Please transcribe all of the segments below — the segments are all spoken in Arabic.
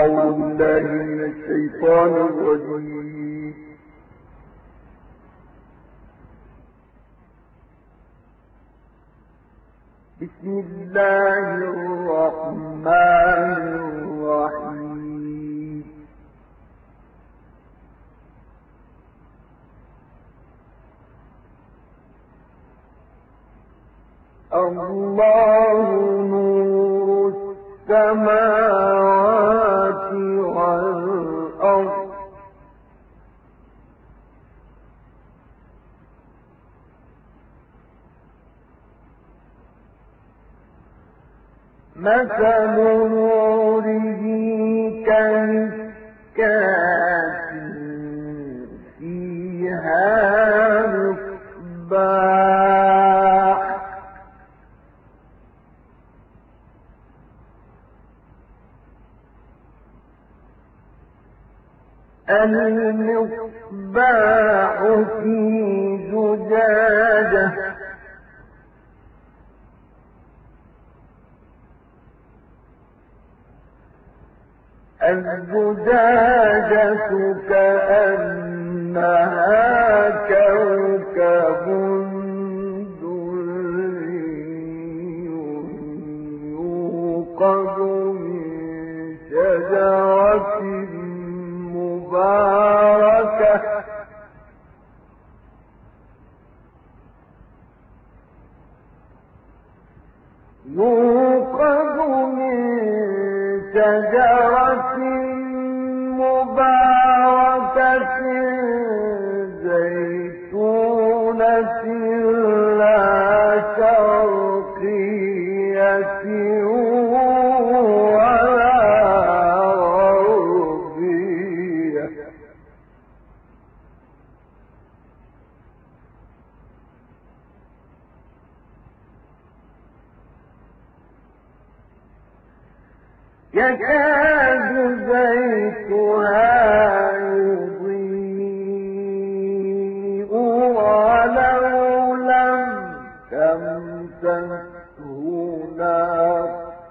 أعوذ بالله من الشيطان الرجيم. بسم الله الرحمن الرحيم. الله نور السماوات والأرض مثل نوره كمشكاة فيها مصباح المصباح في زجاجة الزجاجة كأنها كوكب دري يوقد من شجرة مباركة يوقد من شجرة مباركة زيتونة لا شرقية ولا غربية يكاد زيتها يضيء ولو لم تمسسه نار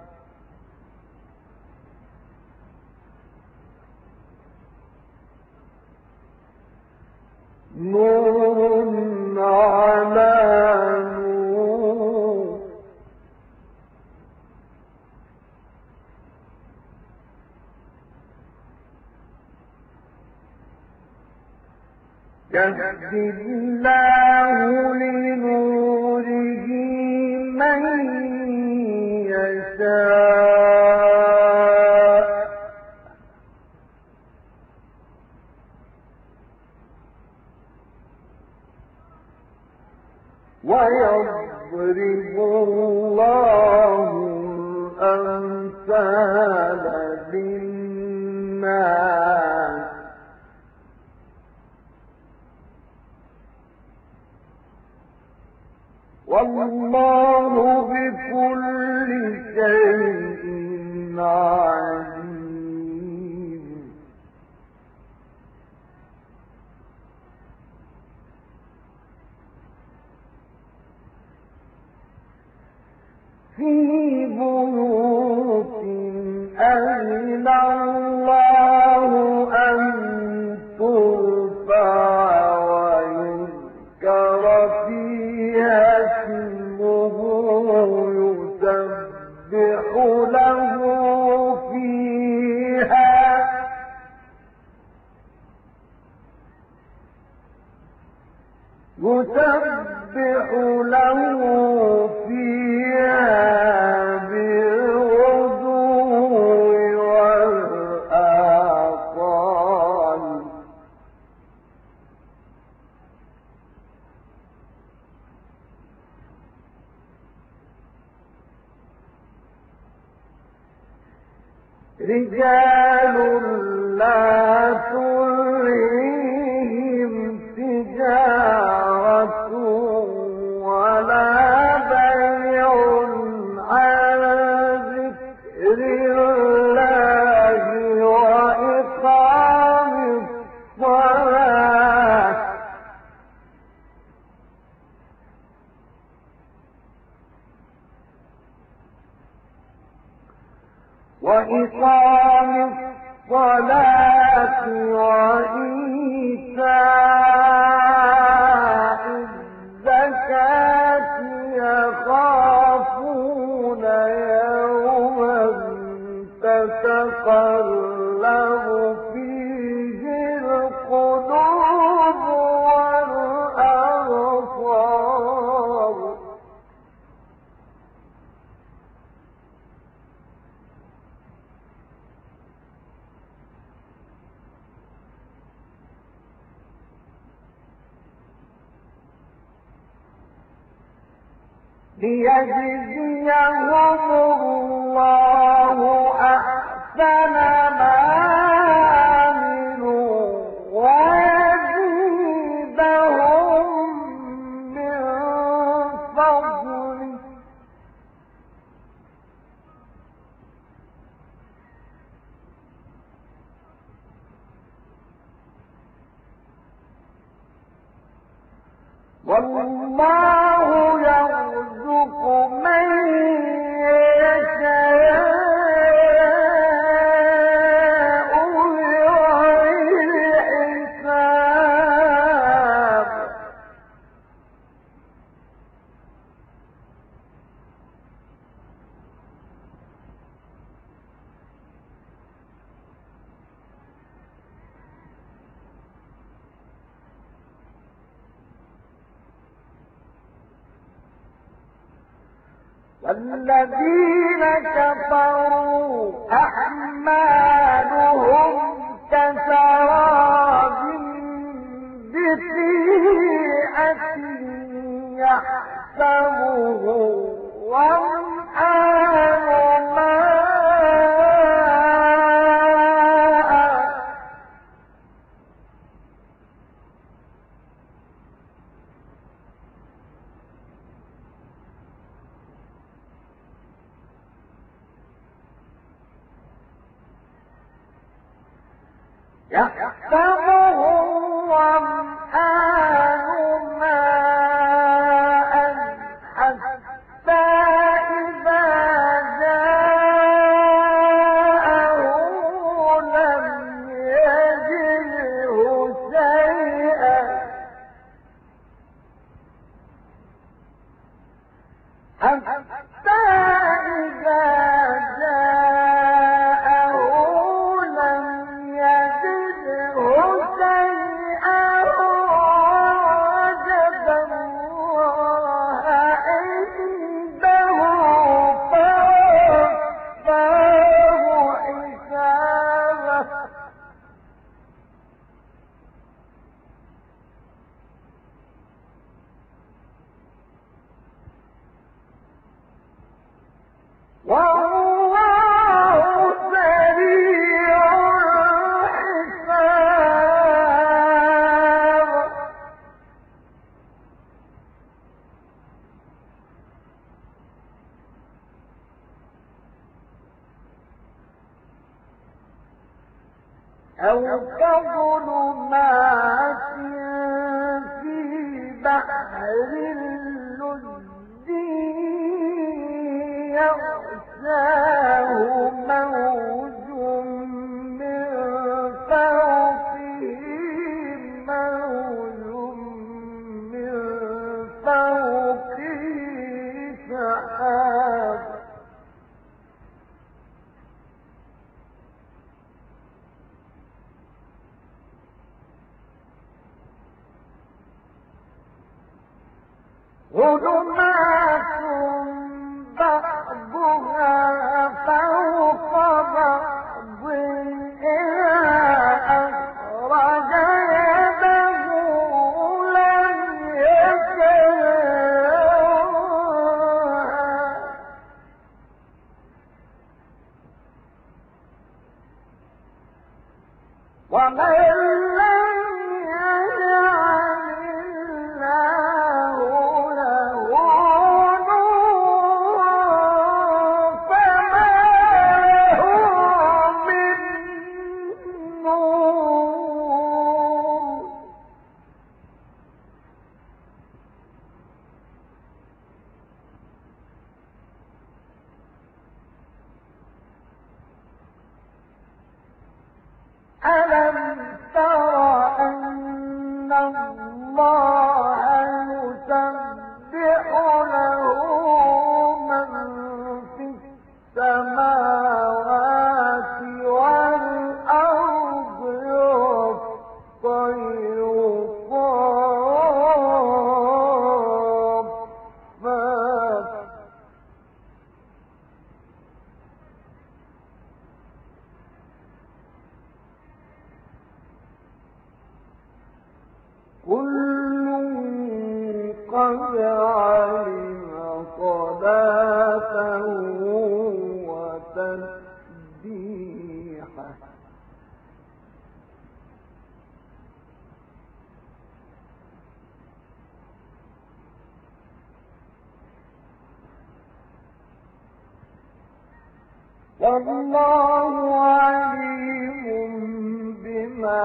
نور على نور يهدي الله لنوره من يشاء ويضرب الله الأمثال للناس والله بكل شيء عليم. في بيوت أذن الله أن ترفع ويذكر فيها اسمه يسبح له فيها بالغدو والآصال رجال لا تلهيهم تجارة ولا بيع عن ذكر الله وإقام الصلاة وإقام الصلاة وإيتاء الزكاة يخافون يوما تتقلب فيه القلوب والأبصار ليجزيهم الله أحسن ما عملوا ويزيدهم من فضله والله يرزق من يشاء بغير حساب والذين كفروا أعمالهم كسراب بقيعة يحسبه ظمآن ماء يحسبه الظمآن ماء حتى إذا جاءه لم يجده شيئا حتى إذا جاءه لم يجده شيئا وجد الله عنده فوفاه حسابه والله سريع الحساب أو كظلمات في بحر اللجي يغشاه موج من فوقه موج من فوقه سحاب ظلمات بعضها فوق بعض إذا أخرج يده لم يكلها ومن لم يجعل الله له نورا فما له من نور كل قد علم صلاته وتسبيحه والله عليم بما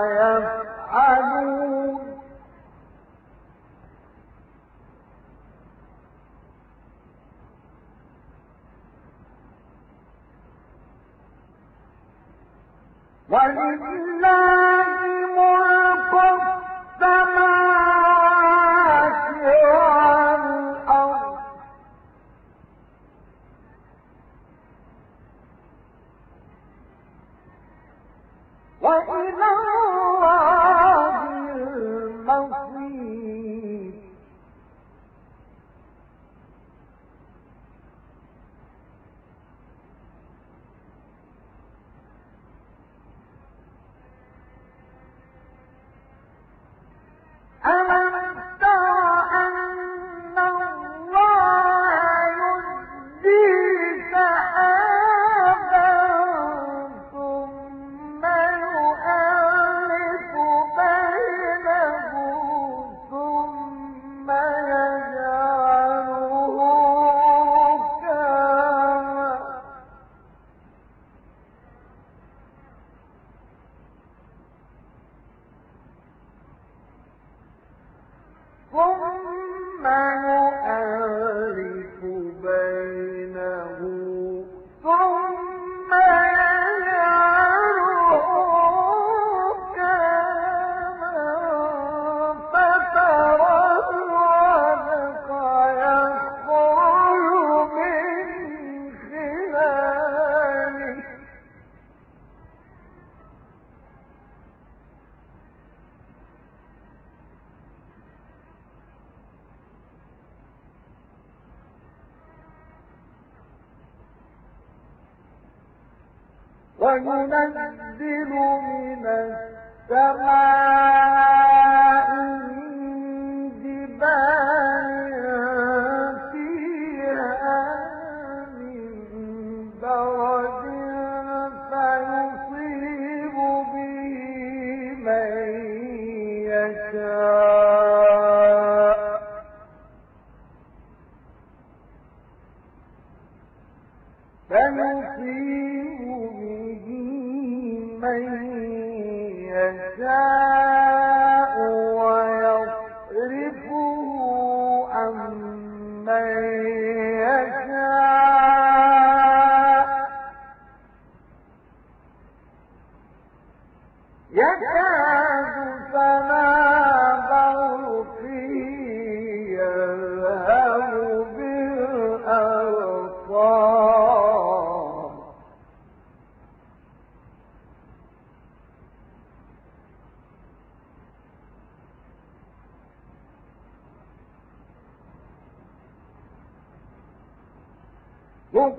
يفعلون ولله ملك السماوات والأرض وإلى الله المصير ألم تر أن الله يزجي سحابا ثم يؤلف بينه ثم يجعله ركاما ثم يؤلف بينه ثم يجعله ركاما فترى الودق يخرج من خلاله وينزل من السماء من جبال فيها من برد فيصيب به من يشاء ويصرفه عن من يشاء يكاد سنا برقه يذهب بالأبصار يقلب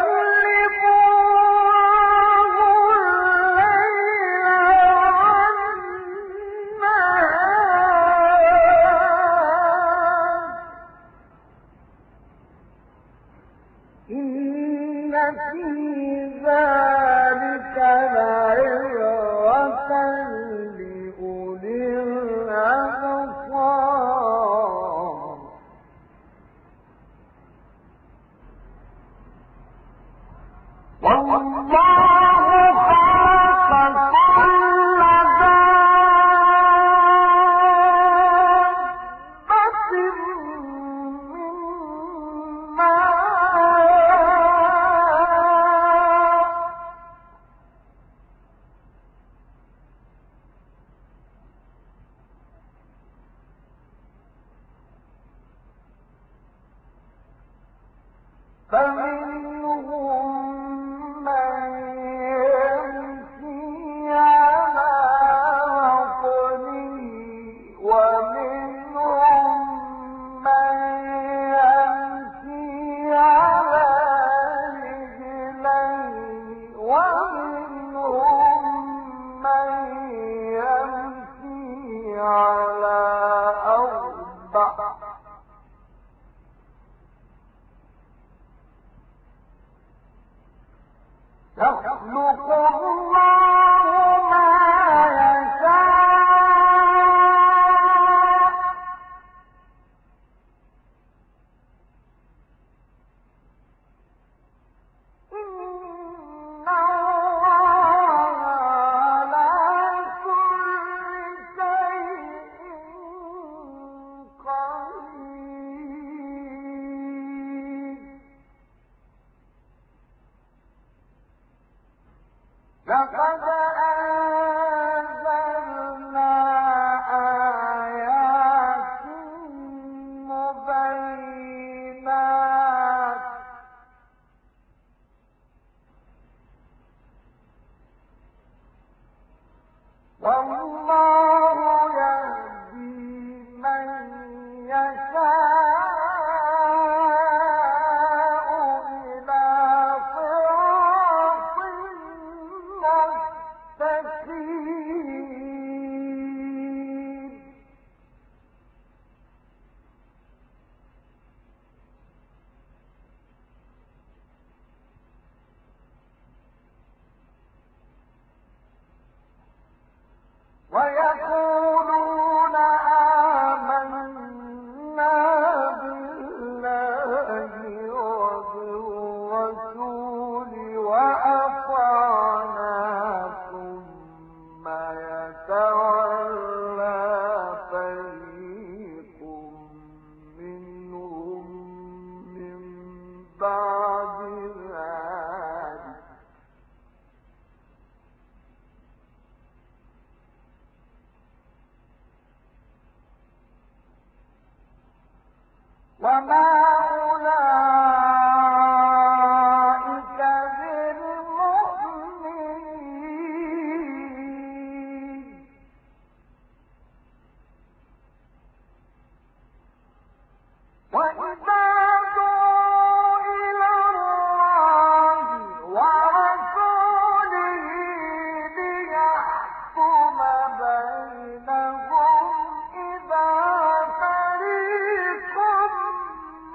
إن في ذلك لعبرة لأولي الأبصار والله خلق كل دابة من ماء فمنهم من يمشي على بطنه ومنهم من يمشي على رجلين ومنهم من يمشي على لقد أنزلنا آيات مبينات والله يهدي من يشاء إلى صراط مستقيم. ويقولون آمنا بالله وبالرسول وأطعنا ثم يتولى فريق منهم من بعد ذلك وما أولئك بالمؤمنين وإذا دعوا إلى الله ورسوله ليحكم بينهم إذا فريق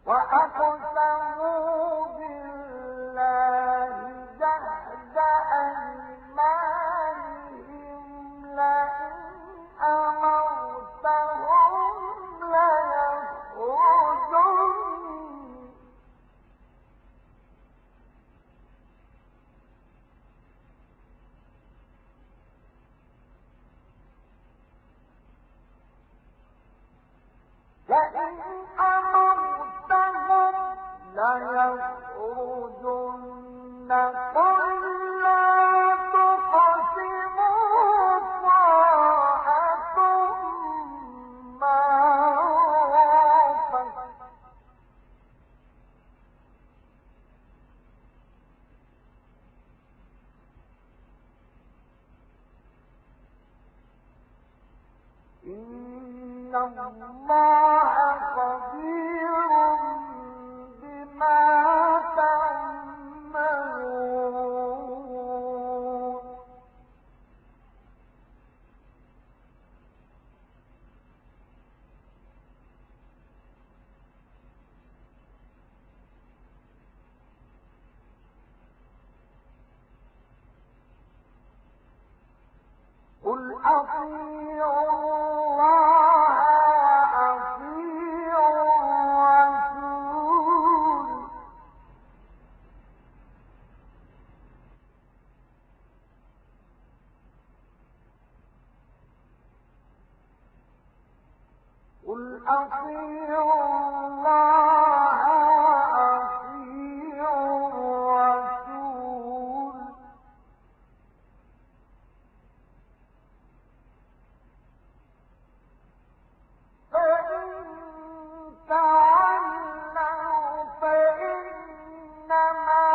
وأقسموا بالله جهد أيمانهم لئن أمرتهم ليخرجن قل لا تقسموا طاعة معروفة إن الله خبير بما تعملون قل أطيعوا الله وأطيعوا الرسول قل أطيعوا الله وأطيعوا الرسول فإن تولوا فإنما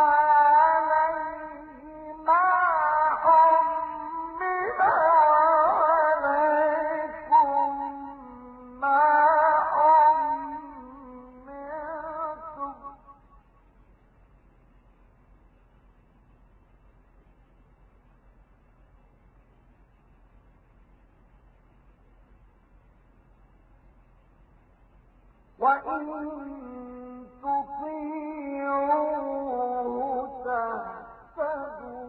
عليه ما حمل وعليكم ما حملتم وإن تطيعوه تهتدوا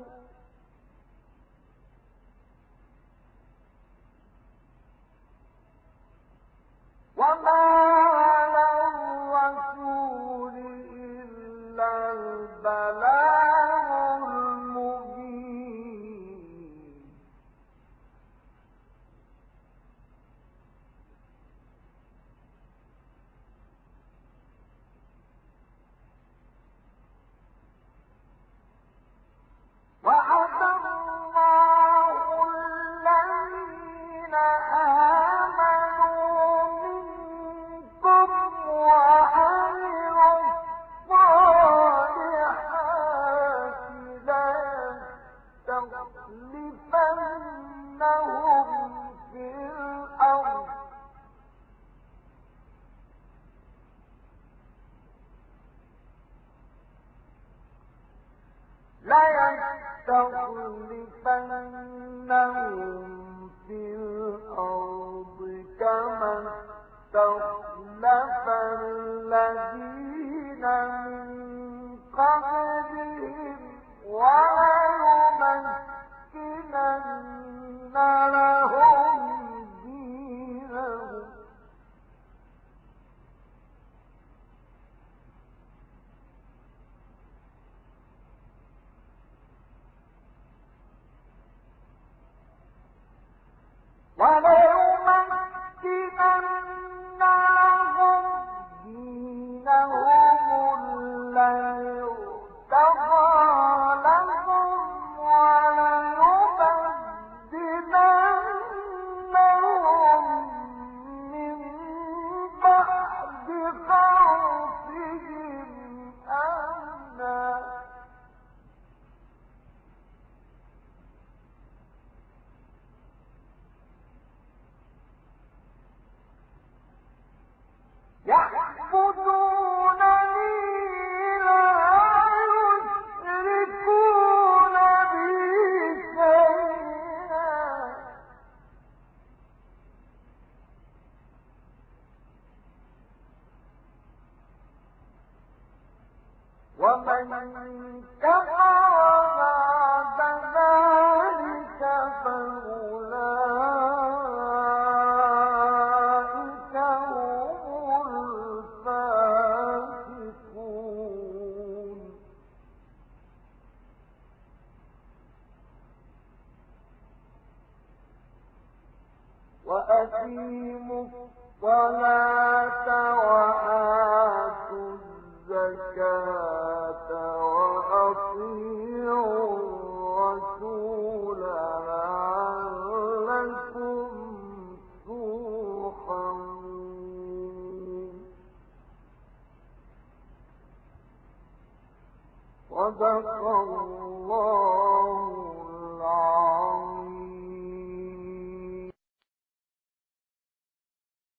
وما على الرسول إلا البلاغ المبين ومن كفر بعد ذلك فأولئك هم الفاسقون وأقيموا الصلاة وآتوا الزكاة وأطيعوا الرسول لعلكم ترحمون صدق الله